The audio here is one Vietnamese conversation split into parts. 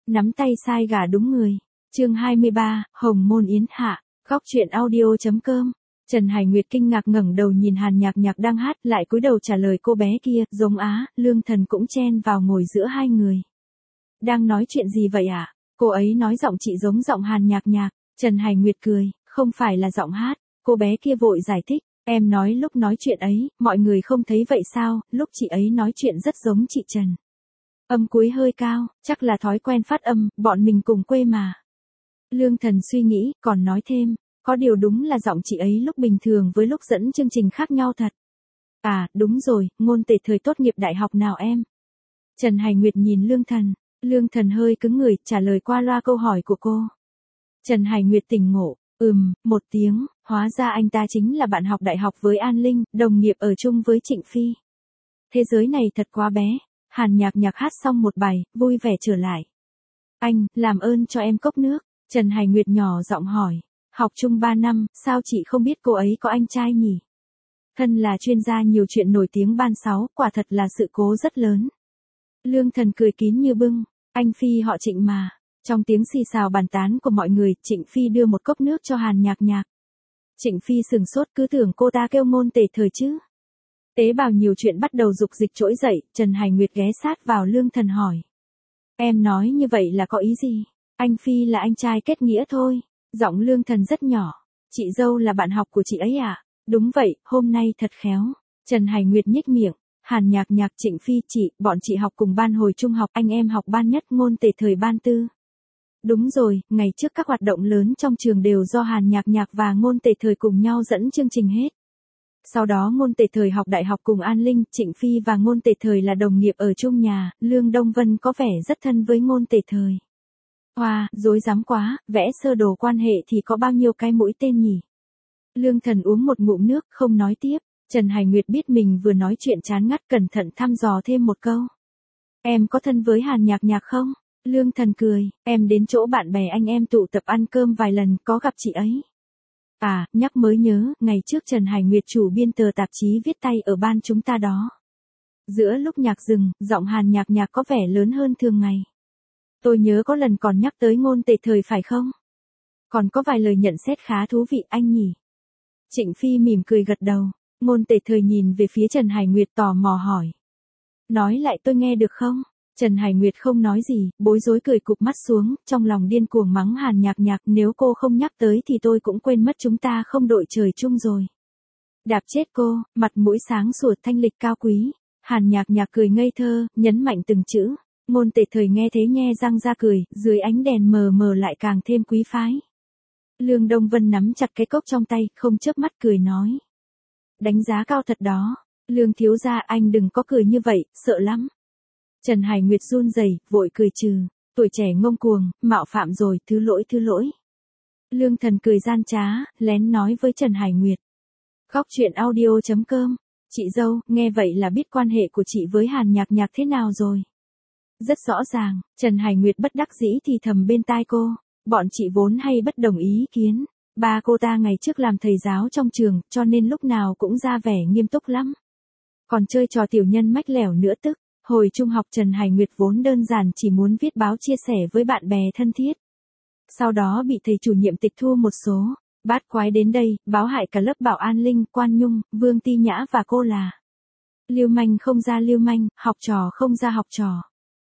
Nắm tay sai gà đúng người. Chương 23, Hồng Môn Yến Hạ. Góc truyện audio.com. Trần Hải Nguyệt kinh ngạc ngẩng đầu nhìn Hàn Nhạc Nhạc đang hát, lại cúi đầu trả lời cô bé kia, giống á, Lương Thần cũng chen vào ngồi giữa hai người. Đang nói chuyện gì vậy ạ? Cô ấy nói giọng chị giống giọng Hàn Nhạc Nhạc. Trần Hải Nguyệt cười, không phải là giọng hát. Cô bé kia vội giải thích, em nói lúc nói chuyện ấy, mọi người không thấy vậy sao, lúc chị ấy nói chuyện rất giống chị Trần. Âm cuối hơi cao, chắc là thói quen phát âm, bọn mình cùng quê mà. Lương Thần suy nghĩ, còn nói thêm, có điều đúng là giọng chị ấy lúc bình thường với lúc dẫn chương trình khác nhau thật. À, đúng rồi, ngôn tề thời tốt nghiệp đại học nào em? Trần Hải Nguyệt nhìn Lương Thần hơi cứng người, trả lời qua loa câu hỏi của cô. Trần Hải Nguyệt tỉnh ngộ, một tiếng, hóa ra anh ta chính là bạn học đại học với An Linh, đồng nghiệp ở chung với Trịnh Phi. Thế giới này thật quá bé. Hàn Nhạc Nhạc hát xong một bài, vui vẻ trở lại. Anh, làm ơn cho em cốc nước. Trần Hải Nguyệt nhỏ giọng hỏi. Học chung 3 năm, sao chị không biết cô ấy có anh trai nhỉ? Thân là chuyên gia nhiều chuyện nổi tiếng ban 6, quả thật là sự cố rất lớn. Lương Thần cười kín như bưng. Anh Phi họ Trịnh mà. Trong tiếng xì xào bàn tán của mọi người, Trịnh Phi đưa một cốc nước cho Hàn Nhạc Nhạc. Trịnh Phi sừng sốt, cứ tưởng cô ta kêu ngôn tề thời chứ. Tế bào nhiều chuyện bắt đầu dục dịch trỗi dậy, Trần Hải Nguyệt ghé sát vào Lương Thần hỏi. Em nói như vậy là có ý gì? Anh Phi là anh trai kết nghĩa thôi. Giọng Lương Thần rất nhỏ. Chị dâu là bạn học của chị ấy à? Đúng vậy, hôm nay thật khéo. Trần Hải Nguyệt nhếch miệng. Hàn Nhạc Nhạc Trịnh Phi bọn chị học cùng ban hồi trung học, anh em học ban nhất, ngôn tề thời ban tư. Đúng rồi, ngày trước các hoạt động lớn trong trường đều do Hàn Nhạc Nhạc và ngôn tề thời cùng nhau dẫn chương trình hết. Sau đó ngôn tề thời học đại học cùng An Linh, Trịnh Phi và ngôn tề thời là đồng nghiệp ở chung nhà, Lương Đông Vân có vẻ rất thân với ngôn tề thời. Hoa, dối dám quá, vẽ sơ đồ quan hệ thì có bao nhiêu cái mũi tên nhỉ? Lương Thần uống một ngụm nước, không nói tiếp. Trần Hải Nguyệt biết mình vừa nói chuyện chán ngắt, cẩn thận thăm dò thêm một câu. Em có thân với Hàn Nhạc Nhạc không? Lương Thần cười, em đến chỗ bạn bè anh em tụ tập ăn cơm vài lần, có gặp chị ấy. À, nhắc mới nhớ, ngày trước Trần Hải Nguyệt chủ biên tờ tạp chí viết tay ở ban chúng ta đó. Giữa lúc nhạc dừng, giọng Hàn Nhạc Nhạc có vẻ lớn hơn thường ngày. Tôi nhớ có lần còn nhắc tới ngôn tề thời phải không? Còn có vài lời nhận xét khá thú vị anh nhỉ? Trịnh Phi mỉm cười gật đầu, ngôn tề thời nhìn về phía Trần Hải Nguyệt tò mò hỏi. Nói lại tôi nghe được không? Trần Hải Nguyệt không nói gì, bối rối cười cụp mắt xuống, trong lòng điên cuồng mắng Hàn Nhạc Nhạc, nếu cô không nhắc tới thì tôi cũng quên mất chúng ta không đội trời chung rồi. Đạp chết cô, mặt mũi sáng sủa thanh lịch cao quý. Hàn Nhạc Nhạc cười ngây thơ, nhấn mạnh từng chữ. Ngôn tề thời nghe thế nhe răng ra cười, dưới ánh đèn mờ mờ lại càng thêm quý phái. Lương Đông Vân nắm chặt cái cốc trong tay, không chớp mắt cười nói. Đánh giá cao thật đó. Lương thiếu gia anh đừng có cười như vậy, sợ lắm. Trần Hải Nguyệt run rẩy, vội cười trừ, tuổi trẻ ngông cuồng, mạo phạm rồi, thứ lỗi. Lương Thần cười gian trá, lén nói với Trần Hải Nguyệt. Góc truyện audio.com, chị dâu, nghe vậy là biết quan hệ của chị với Hàn Nhạc Nhạc thế nào rồi. Rất rõ ràng, Trần Hải Nguyệt bất đắc dĩ thì thầm bên tai cô, bọn chị vốn hay bất đồng ý kiến. Ba cô ta ngày trước làm thầy giáo trong trường, cho nên lúc nào cũng ra vẻ nghiêm túc lắm. Còn chơi trò tiểu nhân mách lẻo nữa tức. Hồi trung học Trần Hải Nguyệt vốn đơn giản chỉ muốn viết báo chia sẻ với bạn bè thân thiết. Sau đó bị thầy chủ nhiệm tịch thu một số. Bát quái đến đây, báo hại cả lớp bảo An Linh, Quan Nhung, Vương Ti Nhã và cô là. Lưu manh không ra lưu manh, học trò không ra học trò.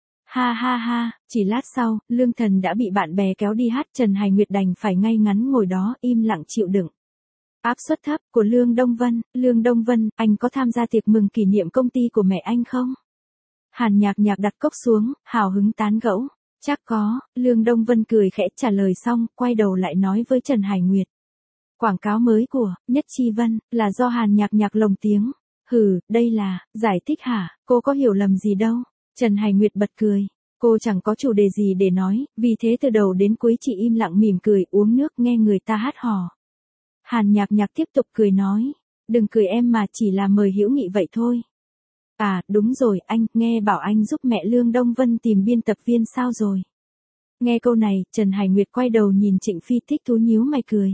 Ha ha ha, chỉ lát sau, Lương Thần đã bị bạn bè kéo đi hát, Trần Hải Nguyệt đành phải ngay ngắn ngồi đó im lặng chịu đựng. Áp suất thấp của Lương Đông Vân, anh có tham gia tiệc mừng kỷ niệm công ty của mẹ anh không? Hàn Nhạc Nhạc đặt cốc xuống, hào hứng tán gẫu. Chắc có, Lương Đông Vân cười khẽ trả lời xong, quay đầu lại nói với Trần Hải Nguyệt. Quảng cáo mới của Nhất Chi Vân là do Hàn Nhạc Nhạc lồng tiếng. Hừ, đây là giải thích hả? Cô có hiểu lầm gì đâu. Trần Hải Nguyệt bật cười. Cô chẳng có chủ đề gì để nói, vì thế từ đầu đến cuối chị im lặng mỉm cười, uống nước nghe người ta hát hò. Hàn Nhạc Nhạc tiếp tục cười nói. Đừng cười em mà, chỉ là mời hữu nghị vậy thôi. À, đúng rồi, anh, nghe bảo anh giúp mẹ Lương Đông Vân tìm biên tập viên sao rồi? Nghe câu này, Trần Hải Nguyệt quay đầu nhìn Trịnh Phi thích thú nhíu mày cười.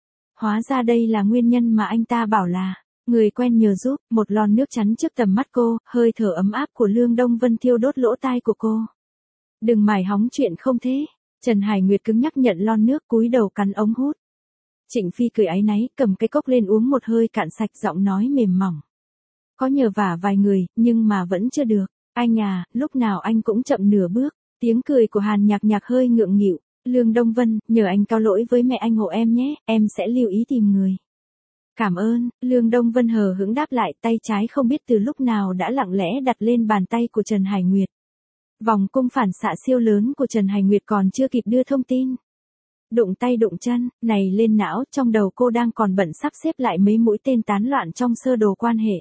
Hóa ra đây là nguyên nhân mà anh ta bảo là, người quen nhờ giúp, một lon nước chắn trước tầm mắt cô, hơi thở ấm áp của Lương Đông Vân thiêu đốt lỗ tai của cô. Đừng mải hóng chuyện không thế. Trần Hải Nguyệt cứng nhắc nhận lon nước cúi đầu cắn ống hút. Trịnh Phi cười áy náy cầm cái cốc lên uống một hơi cạn sạch giọng nói mềm mỏng. Có nhờ vả vài người, nhưng mà vẫn chưa được. Anh à, lúc nào anh cũng chậm nửa bước. Tiếng cười của Hàn Nhạc Nhạc hơi ngượng nghịu. Lương Đông Vân, nhờ anh cao lỗi với mẹ anh hộ em nhé, em sẽ lưu ý tìm người. Cảm ơn, Lương Đông Vân hờ hững đáp lại, tay trái không biết từ lúc nào đã lặng lẽ đặt lên bàn tay của Trần Hải Nguyệt. Vòng cung phản xạ siêu lớn của Trần Hải Nguyệt còn chưa kịp đưa thông tin. Đụng tay đụng chân, này lên não, trong đầu cô đang còn bận sắp xếp lại mấy mũi tên tán loạn trong sơ đồ quan hệ.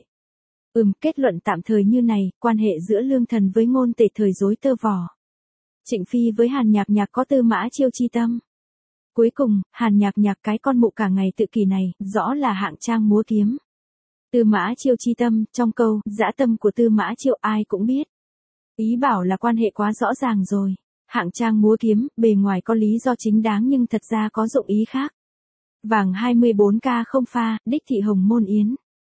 Kết luận tạm thời như này, quan hệ giữa Lương Thần với Ngôn Tề thời rối tơ vò. Trịnh Phi với Hàn Nhạc Nhạc có Tư Mã Chiêu chi tâm. Cuối cùng, Hàn Nhạc Nhạc cái con mụ cả ngày tự kỷ này, rõ là hạng trang múa kiếm. Tư Mã Chiêu chi tâm, trong câu, dã tâm của Tư Mã Chiêu ai cũng biết. Ý bảo là quan hệ quá rõ ràng rồi. Hạng trang múa kiếm, bề ngoài có lý do chính đáng nhưng thật ra có dụng ý khác. Vàng 24K không pha, đích thị Hồng Môn Yến.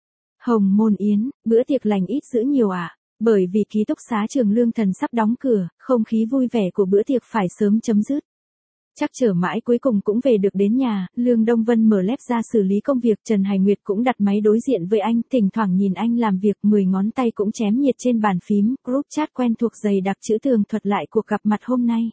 Hồng Môn Yến, bữa tiệc lành ít dữ nhiều ạ. Bởi vì ký túc xá trường Lương Thần sắp đóng cửa, không khí vui vẻ của bữa tiệc phải sớm chấm dứt. Chắc chờ mãi cuối cùng cũng về được đến nhà, Lương Đông Vân mở lép ra xử lý công việc, Trần Hải Nguyệt cũng đặt máy đối diện với anh, thỉnh thoảng nhìn anh làm việc, 10 ngón tay cũng chém nhiệt trên bàn phím, group chat quen thuộc dày đặc chữ tường thuật lại cuộc gặp mặt hôm nay.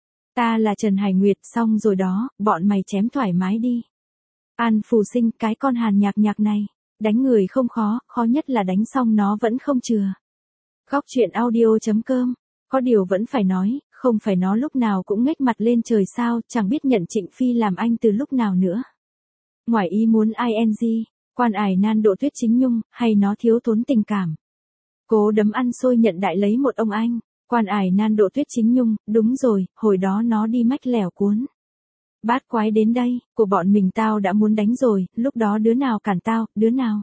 Ta là Trần Hải Nguyệt, xong rồi đó, bọn mày chém thoải mái đi. An Phù Sinh, cái con Hàn Nhạc Nhạc này, đánh người không khó, khó nhất là đánh xong nó vẫn không chừa. Góc truyện audio.com, có điều vẫn phải nói, không phải nó lúc nào cũng ngếch mặt lên trời sao, chẳng biết nhận Trịnh Phi làm anh từ lúc nào nữa. Ngoài ý muốn ing, quan ải nan độ Tuyết Chính Nhung, hay nó thiếu thốn tình cảm. Cố đấm ăn xôi nhận đại lấy một ông anh, quan ải nan độ Tuyết Chính Nhung, đúng rồi, hồi đó nó đi mách lẻo cuốn. Bát quái đến đây, của bọn mình tao đã muốn đánh rồi, lúc đó đứa nào cản tao, đứa nào.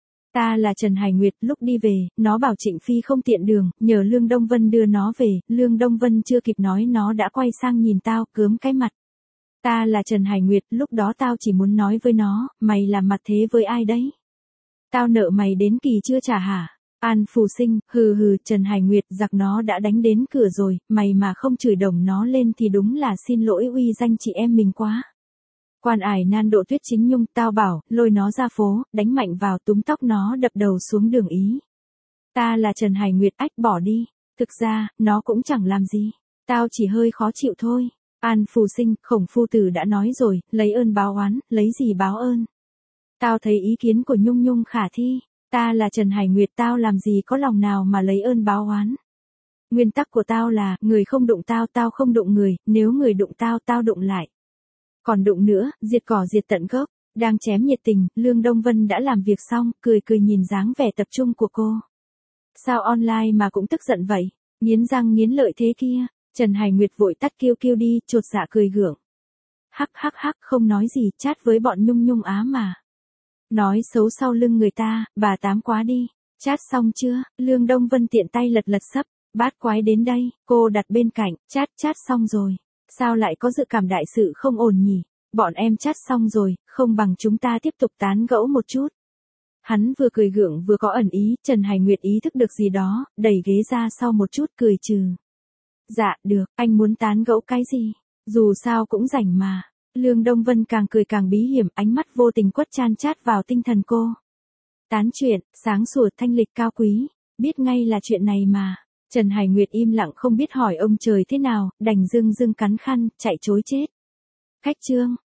Ta là Trần Hải Nguyệt, lúc đi về, nó bảo Trịnh Phi không tiện đường, nhờ Lương Đông Vân đưa nó về, Lương Đông Vân chưa kịp nói nó đã quay sang nhìn tao, cớm cái mặt. Ta là Trần Hải Nguyệt, lúc đó tao chỉ muốn nói với nó, mày làm mặt thế với ai đấy? Tao nợ mày đến kỳ chưa trả hả? An Phù Sinh, hừ, Trần Hải Nguyệt, giặc nó đã đánh đến cửa rồi, mày mà không chửi đồng nó lên thì đúng là xin lỗi uy danh chị em mình quá. Quan ải nan độ Tuyết Chính Nhung, tao bảo, lôi nó ra phố, đánh mạnh vào túm tóc nó đập đầu xuống đường ý. Ta là Trần Hải Nguyệt, ách bỏ đi. Thực ra, nó cũng chẳng làm gì. Tao chỉ hơi khó chịu thôi. An Phù Sinh, Khổng Phu Tử đã nói rồi, lấy ơn báo oán, lấy gì báo ơn. Tao thấy ý kiến của Nhung Nhung khả thi. Ta là Trần Hải Nguyệt, tao làm gì có lòng nào mà lấy ơn báo oán. Nguyên tắc của tao là, người không đụng tao, tao không đụng người, nếu người đụng tao, tao đụng lại. Còn đụng nữa, diệt cỏ diệt tận gốc. Đang chém nhiệt tình, Lương Đông Vân đã làm việc xong, cười nhìn dáng vẻ tập trung của cô. Sao online mà cũng tức giận vậy? Nghiến răng nghiến lợi thế kia. Trần Hải Nguyệt vội tắt kêu đi, chột dạ cười gượng. Hắc, không nói gì, chat với bọn Nhung Nhung á mà. Nói xấu sau lưng người ta, bà tám quá đi. Chat xong chưa? Lương Đông Vân tiện tay lật sấp. Bát quái đến đây, cô đặt bên cạnh, chat xong rồi. Sao lại có dự cảm đại sự không ổn nhỉ? Bọn em chat xong rồi, không bằng chúng ta tiếp tục tán gẫu một chút. Hắn vừa cười gượng vừa có ẩn ý, Trần Hải Nguyệt ý thức được gì đó, đẩy ghế ra sau một chút cười trừ. Dạ, được, anh muốn tán gẫu cái gì? Dù sao cũng rảnh mà. Lương Đông Vân càng cười càng bí hiểm, ánh mắt vô tình quất chan chát vào tinh thần cô. Tán chuyện, sáng sủa thanh lịch cao quý, biết ngay là chuyện này mà. Trần Hải Nguyệt im lặng không biết hỏi ông trời thế nào, đành dưng cắn khăn, chạy chối chết. Khách trương,